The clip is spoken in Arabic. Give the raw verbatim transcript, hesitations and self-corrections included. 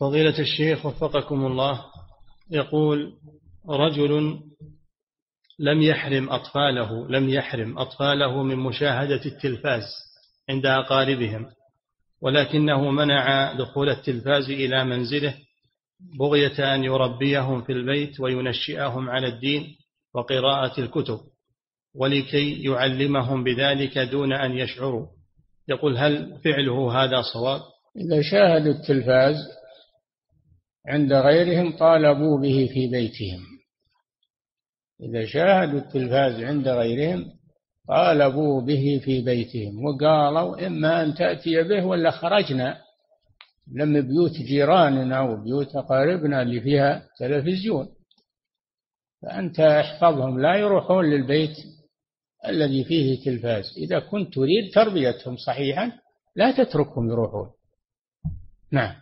فضيلة الشيخ وفقكم الله، يقول رجل لم يحرم أطفاله لم يحرم أطفاله من مشاهدة التلفاز عند أقاربهم، ولكنه منع دخول التلفاز إلى منزله بغية أن يربيهم في البيت وينشئهم على الدين وقراءة الكتب، ولكي يعلمهم بذلك دون أن يشعروا. يقول هل فعله هذا صواب؟ إذا شاهدوا التلفاز عند غيرهم طالبوا به في بيتهم. إذا شاهدوا التلفاز عند غيرهم طالبوا به في بيتهم، وقالوا إما أن تأتي به ولا خرجنا لم بيوت جيراننا وبيوت أقاربنا اللي فيها تلفزيون، فأنت احفظهم لا يروحون للبيت الذي فيه تلفاز. إذا كنت تريد تربيتهم صحيحا لا تتركهم يروحون. نعم.